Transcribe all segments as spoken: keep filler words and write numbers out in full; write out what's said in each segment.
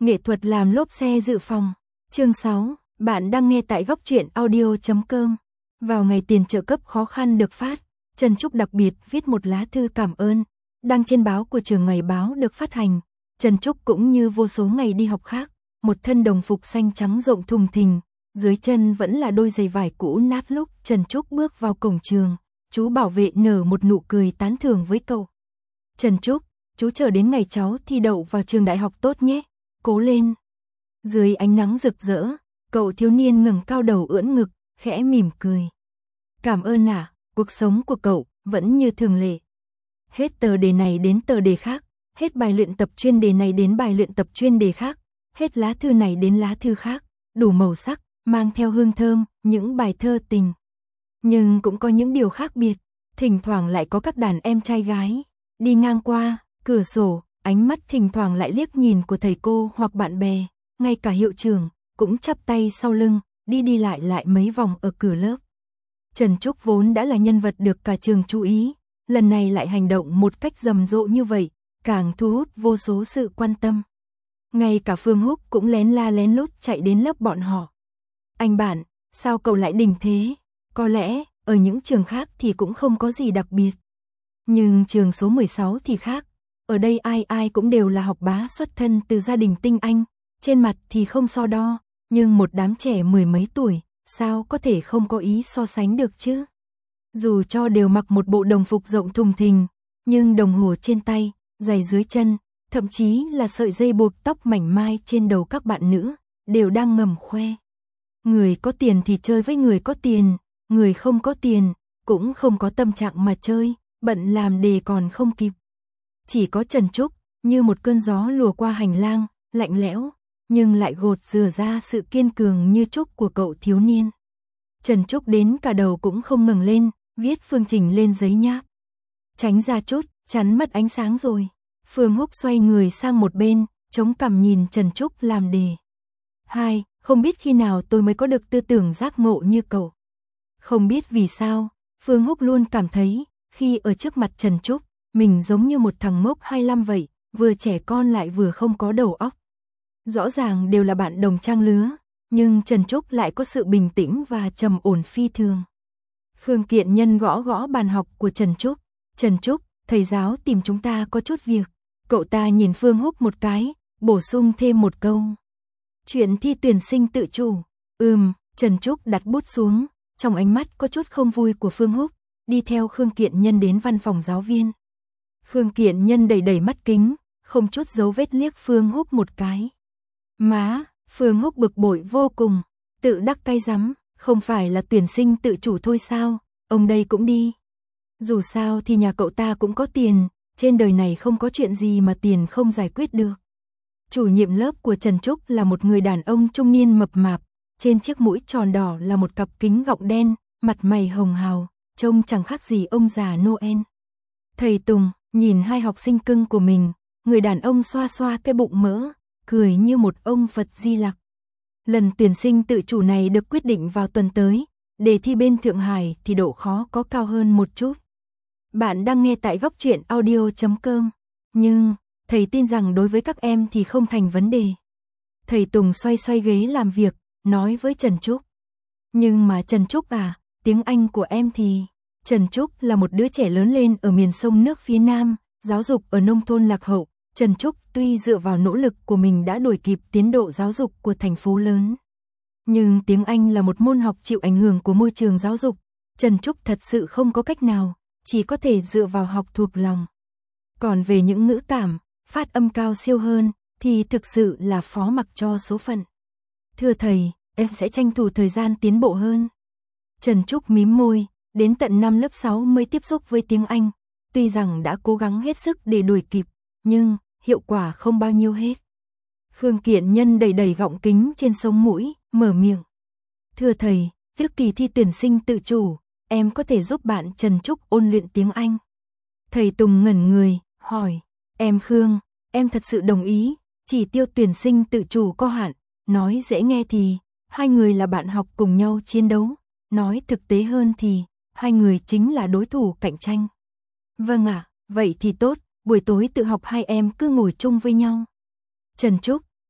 Nghệ thuật làm lốp xe dự phòng. Chương sáu, bạn đang nghe tại góc truyện audio chấm com. Vào ngày tiền trợ cấp khó khăn được phát, Trần Trúc đặc biệt viết một lá thư cảm ơn, đăng trên báo của trường ngày báo được phát hành. Trần Trúc cũng như vô số ngày đi học khác, một thân đồng phục xanh trắng rộng thùng thình, dưới chân vẫn là đôi giày vải cũ nát. Lúc Trần Trúc bước vào cổng trường, chú bảo vệ nở một nụ cười tán thưởng với cậu. Trần Trúc, chú chờ đến ngày cháu thi đậu vào trường đại học tốt nhé, cố lên. Dưới ánh nắng rực rỡ, cậu thiếu niên ngẩng cao đầu ưỡn ngực, khẽ mỉm cười. Cảm ơn ạ, à, cuộc sống của cậu vẫn như thường lệ. Hết tờ đề này đến tờ đề khác, hết bài luyện tập chuyên đề này đến bài luyện tập chuyên đề khác, hết lá thư này đến lá thư khác, đủ màu sắc, mang theo hương thơm, những bài thơ tình. Nhưng cũng có những điều khác biệt, thỉnh thoảng lại có các đàn em trai gái đi ngang qua cửa sổ, ánh mắt thỉnh thoảng lại liếc nhìn của thầy cô hoặc bạn bè, ngay cả hiệu trưởng cũng chắp tay sau lưng, đi đi lại lại mấy vòng ở cửa lớp. Trần Trúc vốn đã là nhân vật được cả trường chú ý, lần này lại hành động một cách rầm rộ như vậy, càng thu hút vô số sự quan tâm. Ngay cả Phương Húc cũng lén la lén lút chạy đến lớp bọn họ. Anh bạn, sao cậu lại đỉnh thế? Có lẽ, ở những trường khác thì cũng không có gì đặc biệt. Nhưng trường số mười sáu thì khác. Ở đây ai ai cũng đều là học bá xuất thân từ gia đình tinh anh. Trên mặt thì không so đo, nhưng một đám trẻ mười mấy tuổi, sao có thể không có ý so sánh được chứ? Dù cho đều mặc một bộ đồng phục rộng thùng thình, nhưng đồng hồ trên tay, giày dưới chân, thậm chí là sợi dây buộc tóc mảnh mai trên đầu các bạn nữ, đều đang ngầm khoe. Người có tiền thì chơi với người có tiền, người không có tiền, cũng không có tâm trạng mà chơi, bận làm đề còn không kịp. Chỉ có Trần Trúc, như một cơn gió lùa qua hành lang, lạnh lẽo, nhưng lại gột rửa ra sự kiên cường như trúc của cậu thiếu niên. Trần Trúc đến cả đầu cũng không ngẩng lên, viết phương trình lên giấy nháp. Tránh ra chút, chắn mất ánh sáng rồi. Phương Húc xoay người sang một bên, chống cằm nhìn Trần Trúc làm đề. Hai, không biết khi nào tôi mới có được tư tưởng giác ngộ như cậu. Không biết vì sao, Phương Húc luôn cảm thấy, khi ở trước mặt Trần Trúc, mình giống như một thằng ngốc hai mươi lăm vậy, vừa trẻ con lại vừa không có đầu óc. Rõ ràng đều là bạn đồng trang lứa, nhưng Trần Trúc lại có sự bình tĩnh và trầm ổn phi thường. Khương Kiện Nhân gõ gõ bàn học của Trần Trúc. Trần Trúc, thầy giáo tìm chúng ta có chút việc. Cậu ta nhìn Phương Húc một cái, bổ sung thêm một câu. Chuyện thi tuyển sinh tự chủ. Ừm, Trần Trúc đặt bút xuống, trong ánh mắt có chút không vui của Phương Húc, đi theo Khương Kiện Nhân đến văn phòng giáo viên. Khương Kiện Nhân đẩy đẩy mắt kính, không chút dấu vết liếc Phương Húc một cái. Má, Phương Húc bực bội vô cùng, tự đắc cay rắm, không phải là tuyển sinh tự chủ thôi sao, ông đây cũng đi. Dù sao thì nhà cậu ta cũng có tiền, trên đời này không có chuyện gì mà tiền không giải quyết được. Chủ nhiệm lớp của Trần Trúc là một người đàn ông trung niên mập mạp, trên chiếc mũi tròn đỏ là một cặp kính gọng đen, mặt mày hồng hào, trông chẳng khác gì ông già Noel. Thầy Tùng nhìn hai học sinh cưng của mình, người đàn ông xoa xoa cái bụng mỡ, cười như một ông Phật Di Lặc. Lần tuyển sinh tự chủ này được quyết định vào tuần tới, đề thi bên Thượng Hải thì độ khó có cao hơn một chút. Bạn đang nghe tại góc truyện audio chấm com, nhưng thầy tin rằng đối với các em thì không thành vấn đề. Thầy Tùng xoay xoay ghế làm việc, nói với Trần Trúc. Nhưng mà Trần Trúc à, tiếng Anh của em thì... Trần Trúc là một đứa trẻ lớn lên ở miền sông nước phía Nam, giáo dục ở nông thôn lạc hậu. Trần Trúc tuy dựa vào nỗ lực của mình đã đuổi kịp tiến độ giáo dục của thành phố lớn. Nhưng tiếng Anh là một môn học chịu ảnh hưởng của môi trường giáo dục. Trần Trúc thật sự không có cách nào, chỉ có thể dựa vào học thuộc lòng. Còn về những ngữ cảm, phát âm cao siêu hơn, thì thực sự là phó mặc cho số phận. Thưa thầy, em sẽ tranh thủ thời gian tiến bộ hơn. Trần Trúc mím môi, đến tận năm lớp sáu mới tiếp xúc với tiếng Anh. Tuy rằng đã cố gắng hết sức để đuổi kịp, nhưng hiệu quả không bao nhiêu hết. Khương Kiện Nhân đẩy đẩy gọng kính trên sống mũi, mở miệng. Thưa thầy, trước kỳ thi tuyển sinh tự chủ, em có thể giúp bạn Trần Trúc ôn luyện tiếng Anh. Thầy Tùng ngẩn người, hỏi. Em Khương, em thật sự đồng ý, chỉ tiêu tuyển sinh tự chủ có hạn. Nói dễ nghe thì, hai người là bạn học cùng nhau chiến đấu. Nói thực tế hơn thì, hai người chính là đối thủ cạnh tranh. Vâng ạ, à, vậy thì tốt, buổi tối tự học hai em cứ ngồi chung với nhau. Trần Trúc,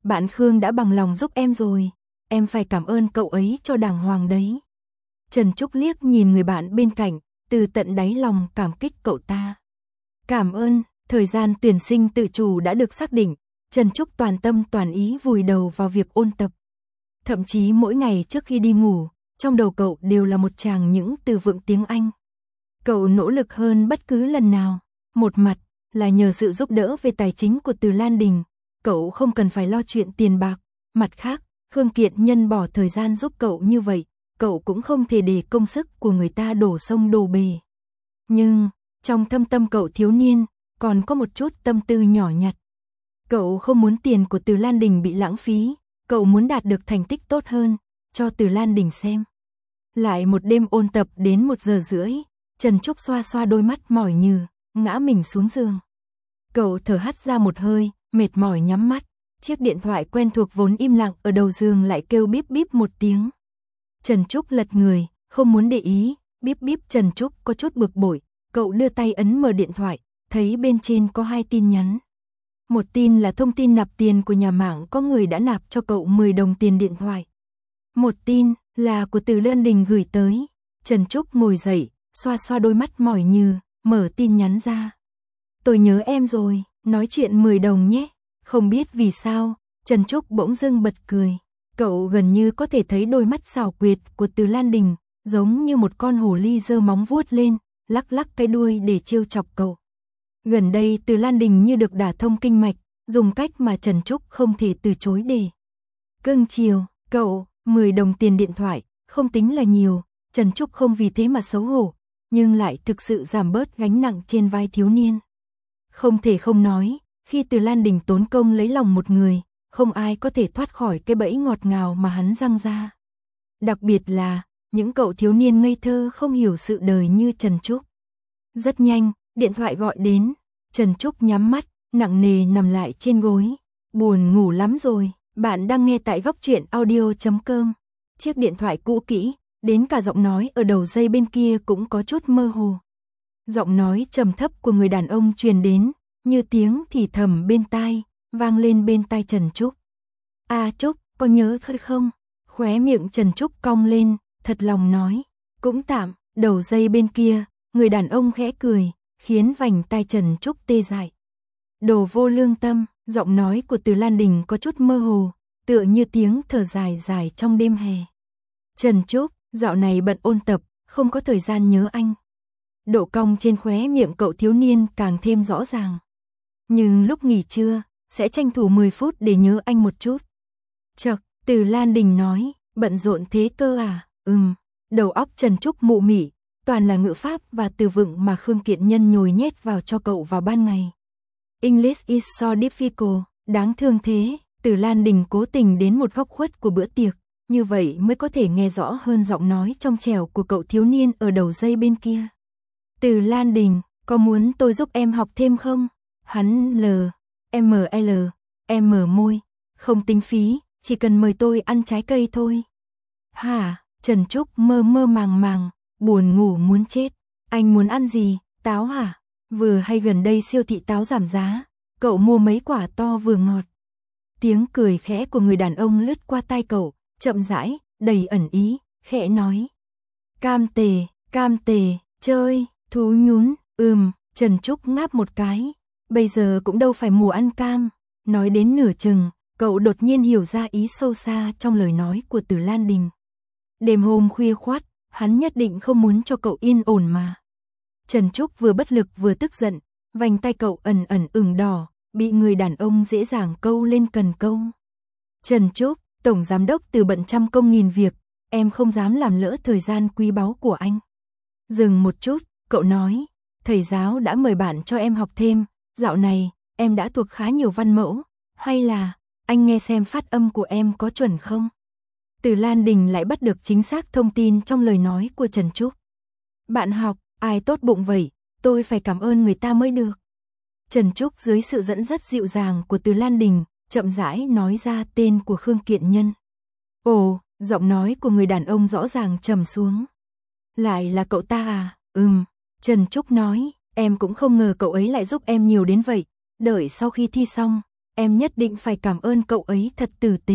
bạn Khương đã bằng lòng giúp em rồi, em phải cảm ơn cậu ấy cho đàng hoàng đấy. Trần Trúc liếc nhìn người bạn bên cạnh, từ tận đáy lòng cảm kích cậu ta. Cảm ơn, thời gian tuyển sinh tự chủ đã được xác định, Trần Trúc toàn tâm toàn ý vùi đầu vào việc ôn tập. Thậm chí mỗi ngày trước khi đi ngủ, trong đầu cậu đều là một tràng những từ vựng tiếng Anh. Cậu nỗ lực hơn bất cứ lần nào, một mặt là nhờ sự giúp đỡ về tài chính của Từ Lan Đình, cậu không cần phải lo chuyện tiền bạc, mặt khác, Khương Kiện Nhân bỏ thời gian giúp cậu như vậy, cậu cũng không thể để công sức của người ta đổ sông đổ bể. Nhưng, trong thâm tâm cậu thiếu niên, còn có một chút tâm tư nhỏ nhặt. Cậu không muốn tiền của Từ Lan Đình bị lãng phí, cậu muốn đạt được thành tích tốt hơn, cho Từ Lan Đình xem. Lại một đêm ôn tập đến một giờ rưỡi, Trần Trúc xoa xoa đôi mắt mỏi nhừ, ngã mình xuống giường. Cậu thở hắt ra một hơi, mệt mỏi nhắm mắt, chiếc điện thoại quen thuộc vốn im lặng ở đầu giường lại kêu bíp bíp một tiếng. Trần Trúc lật người, không muốn để ý, bíp bíp. Trần Trúc có chút bực bội, cậu đưa tay ấn mở điện thoại, thấy bên trên có hai tin nhắn. Một tin là thông tin nạp tiền của nhà mạng, có người đã nạp cho cậu mười đồng tiền điện thoại. Một tin là của Từ Lan Đình gửi tới. Trần Trúc ngồi dậy, xoa xoa đôi mắt mỏi nhừ, mở tin nhắn ra. Tôi nhớ em rồi, nói chuyện mười đồng nhé. Không biết vì sao, Trần Trúc bỗng dưng bật cười. Cậu gần như có thể thấy đôi mắt xảo quyệt của Từ Lan Đình, giống như một con hồ ly giơ móng vuốt lên, lắc lắc cái đuôi để trêu chọc cậu. Gần đây Từ Lan Đình như được đả thông kinh mạch, dùng cách mà Trần Trúc không thể từ chối để. Cưng chiều, cậu, mười đồng tiền điện thoại, không tính là nhiều, Trần Trúc không vì thế mà xấu hổ, nhưng lại thực sự giảm bớt gánh nặng trên vai thiếu niên. Không thể không nói, khi Từ Lan Đình tốn công lấy lòng một người, không ai có thể thoát khỏi cái bẫy ngọt ngào mà hắn răng ra. Đặc biệt là, những cậu thiếu niên ngây thơ không hiểu sự đời như Trần Trúc. Rất nhanh, điện thoại gọi đến, Trần Trúc nhắm mắt, nặng nề nằm lại trên gối. Buồn ngủ lắm rồi, bạn đang nghe tại góc truyện audio chấm com. Chiếc điện thoại cũ kỹ, đến cả giọng nói ở đầu dây bên kia cũng có chút mơ hồ. Giọng nói trầm thấp của người đàn ông truyền đến, như tiếng thì thầm bên tai, vang lên bên tai Trần Trúc. À Trúc, có nhớ thôi không? Khóe miệng Trần Trúc cong lên, thật lòng nói. Cũng tạm. Đầu dây bên kia, người đàn ông khẽ cười, khiến vành tai Trần Trúc tê dại. Đồ vô lương tâm, giọng nói của Từ Lan Đình có chút mơ hồ, tựa như tiếng thở dài dài trong đêm hè. Trần Trúc, dạo này bận ôn tập, không có thời gian nhớ anh. Độ cong trên khóe miệng cậu thiếu niên càng thêm rõ ràng. Nhưng lúc nghỉ trưa, sẽ tranh thủ mười phút để nhớ anh một chút. Chậc, Từ Lan Đình nói, bận rộn thế cơ à? Ừm, đầu óc Trần Trúc mụ mị, toàn là ngữ pháp và từ vựng mà Khương Kiện Nhân nhồi nhét vào cho cậu vào ban ngày. English is so difficult, đáng thương thế. Từ Lan Đình cố tình đến một góc khuất của bữa tiệc, như vậy mới có thể nghe rõ hơn giọng nói trong trẻo của cậu thiếu niên ở đầu dây bên kia. Từ Lan Đình, có muốn tôi giúp em học thêm không? Hắn L, M L, M môi, không tính phí, chỉ cần mời tôi ăn trái cây thôi. Hả? Trần Trúc mơ mơ màng màng, buồn ngủ muốn chết. Anh muốn ăn gì? Táo hả? Vừa hay gần đây siêu thị táo giảm giá, cậu mua mấy quả to vừa ngọt. Tiếng cười khẽ của người đàn ông lướt qua tai cậu, chậm rãi, đầy ẩn ý, khẽ nói. Cam tề, cam tề, chơi, thú nhún, ừm, Trần Trúc ngáp một cái. Bây giờ cũng đâu phải mùa ăn cam. Nói đến nửa chừng, cậu đột nhiên hiểu ra ý sâu xa trong lời nói của Từ Lan Đình. Đêm hôm khuya khoắt, hắn nhất định không muốn cho cậu yên ổn mà. Trần Trúc vừa bất lực vừa tức giận, vành tay cậu ẩn ẩn ửng đỏ, bị người đàn ông dễ dàng câu lên cần câu. Trần Trúc, tổng giám đốc Từ bận trăm công nghìn việc, em không dám làm lỡ thời gian quý báu của anh. Dừng một chút, cậu nói, thầy giáo đã mời bạn cho em học thêm, dạo này, em đã thuộc khá nhiều văn mẫu, hay là, anh nghe xem phát âm của em có chuẩn không? Từ Lan Đình lại bắt được chính xác thông tin trong lời nói của Trần Trúc. Bạn học, ai tốt bụng vậy, tôi phải cảm ơn người ta mới được. Trần Trúc dưới sự dẫn dắt dịu dàng của Từ Lan Đình, chậm rãi nói ra tên của Khương Kiện Nhân. Ồ, giọng nói của người đàn ông rõ ràng trầm xuống. Lại là cậu ta à? Ừm, Trần Trúc nói, em cũng không ngờ cậu ấy lại giúp em nhiều đến vậy. Đợi sau khi thi xong, em nhất định phải cảm ơn cậu ấy thật tử tế.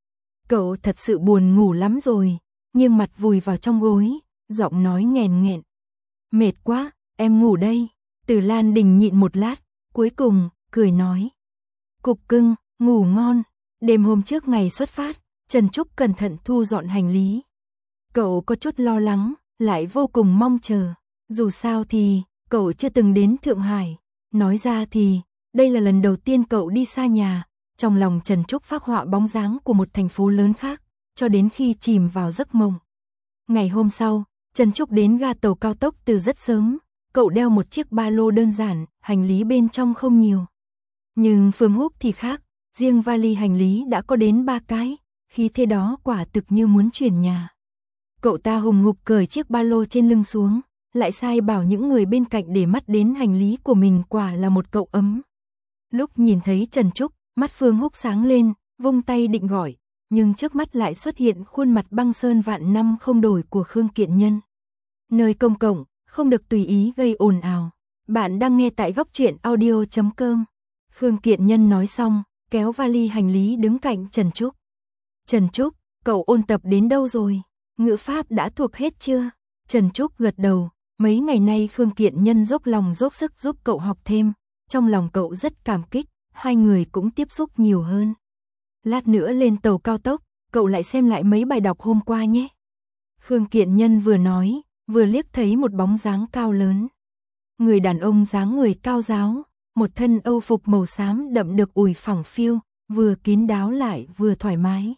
Cậu thật sự buồn ngủ lắm rồi, nghiêng mặt vùi vào trong gối, giọng nói nghèn nghẹn. Mệt quá, em ngủ đây. Từ Lan Đình nhịn một lát, cuối cùng, cười nói. Cục cưng, ngủ ngon. Đêm hôm trước ngày xuất phát, Trần Trúc cẩn thận thu dọn hành lý. Cậu có chút lo lắng, lại vô cùng mong chờ. Dù sao thì, cậu chưa từng đến Thượng Hải. Nói ra thì, đây là lần đầu tiên cậu đi xa nhà. Trong lòng Trần Trúc phác họa bóng dáng của một thành phố lớn khác, cho đến khi chìm vào giấc mộng. Ngày hôm sau, Trần Trúc đến ga tàu cao tốc từ rất sớm. Cậu đeo một chiếc ba lô đơn giản, hành lý bên trong không nhiều. Nhưng Phương Húc thì khác, riêng vali hành lý đã có đến ba cái, khí thế đó quả thực như muốn chuyển nhà. Cậu ta hùng hục cởi chiếc ba lô trên lưng xuống, lại sai bảo những người bên cạnh để mắt đến hành lý của mình, quả là một cậu ấm. Lúc nhìn thấy Trần Trúc, mắt Phương Húc sáng lên, vung tay định gọi, nhưng trước mắt lại xuất hiện khuôn mặt băng sơn vạn năm không đổi của Khương Kiện Nhân. Nơi công cộng, không được tùy ý gây ồn ào. Bạn đang nghe tại góc truyện audio chấm com. Khương Kiện Nhân nói xong, kéo vali hành lý đứng cạnh Trần Trúc. Trần Trúc, cậu ôn tập đến đâu rồi? Ngữ pháp đã thuộc hết chưa? Trần Trúc gật đầu, mấy ngày nay Khương Kiện Nhân dốc lòng dốc sức giúp cậu học thêm. Trong lòng cậu rất cảm kích, hai người cũng tiếp xúc nhiều hơn. Lát nữa lên tàu cao tốc, cậu lại xem lại mấy bài đọc hôm qua nhé. Khương Kiện Nhân vừa nói, vừa liếc thấy một bóng dáng cao lớn. Người đàn ông dáng người cao ráo, một thân âu phục màu xám đậm được ủi phẳng phiu, vừa kín đáo lại vừa thoải mái.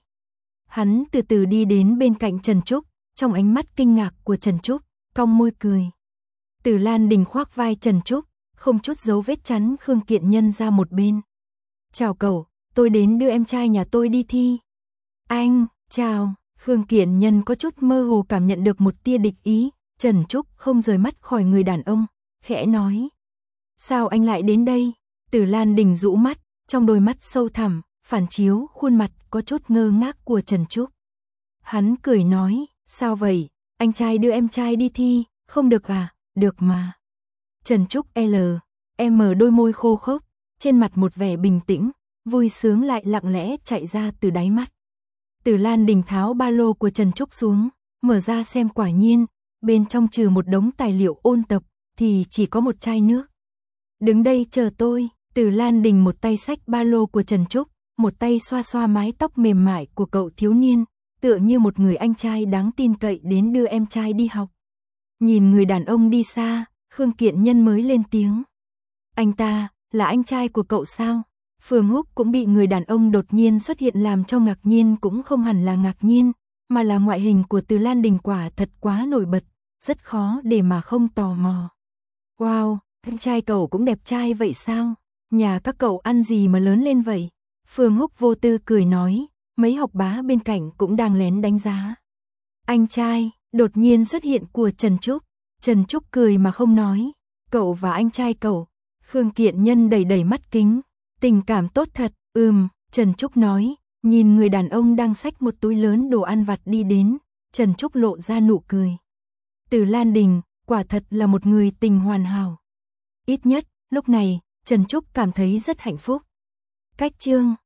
Hắn từ từ đi đến bên cạnh Trần Trúc, trong ánh mắt kinh ngạc của Trần Trúc, cong môi cười. Từ Lan Đình khoác vai Trần Trúc, không chút dấu vết chắn Khương Kiện Nhân ra một bên. Chào cậu, tôi đến đưa em trai nhà tôi đi thi. Anh, chào. Khương Kiện Nhân có chút mơ hồ cảm nhận được một tia địch ý. Trần Trúc không rời mắt khỏi người đàn ông, khẽ nói. Sao anh lại đến đây? Từ Lan Đình rũ mắt, trong đôi mắt sâu thẳm, phản chiếu khuôn mặt có chút ngơ ngác của Trần Trúc. Hắn cười nói, sao vậy? Anh trai đưa em trai đi thi, không được à? Được mà. Trần Trúc L, em mở đôi môi khô khốc, trên mặt một vẻ bình tĩnh, vui sướng lại lặng lẽ chạy ra từ đáy mắt. Từ Lan Đình tháo ba lô của Trần Trúc xuống, mở ra xem, quả nhiên, bên trong trừ một đống tài liệu ôn tập, thì chỉ có một chai nước. Đứng đây chờ tôi. Từ Lan Đình một tay xách ba lô của Trần Trúc, một tay xoa xoa mái tóc mềm mại của cậu thiếu niên, tựa như một người anh trai đáng tin cậy đến đưa em trai đi học. Nhìn người đàn ông đi xa, Khương Kiện Nhân mới lên tiếng. Anh ta, là anh trai của cậu sao? Phương Húc cũng bị người đàn ông đột nhiên xuất hiện làm cho ngạc nhiên, cũng không hẳn là ngạc nhiên, mà là ngoại hình của Từ Lan Đình quả thật quá nổi bật, rất khó để mà không tò mò. Wow, anh trai cậu cũng đẹp trai vậy sao? Nhà các cậu ăn gì mà lớn lên vậy? Phương Húc vô tư cười nói, mấy học bá bên cạnh cũng đang lén đánh giá. Anh trai, đột nhiên xuất hiện của Trần Trúc. Trần Trúc cười mà không nói. Cậu và anh trai cậu. Khương Kiện Nhân đầy đầy mắt kính. Tình cảm tốt thật. Ừm, Trần Trúc nói, nhìn người đàn ông đang xách một túi lớn đồ ăn vặt đi đến. Trần Trúc lộ ra nụ cười. Từ Lan Đình, quả thật là một người tình hoàn hảo. Ít nhất, lúc này, Trần Trúc cảm thấy rất hạnh phúc. Cách chương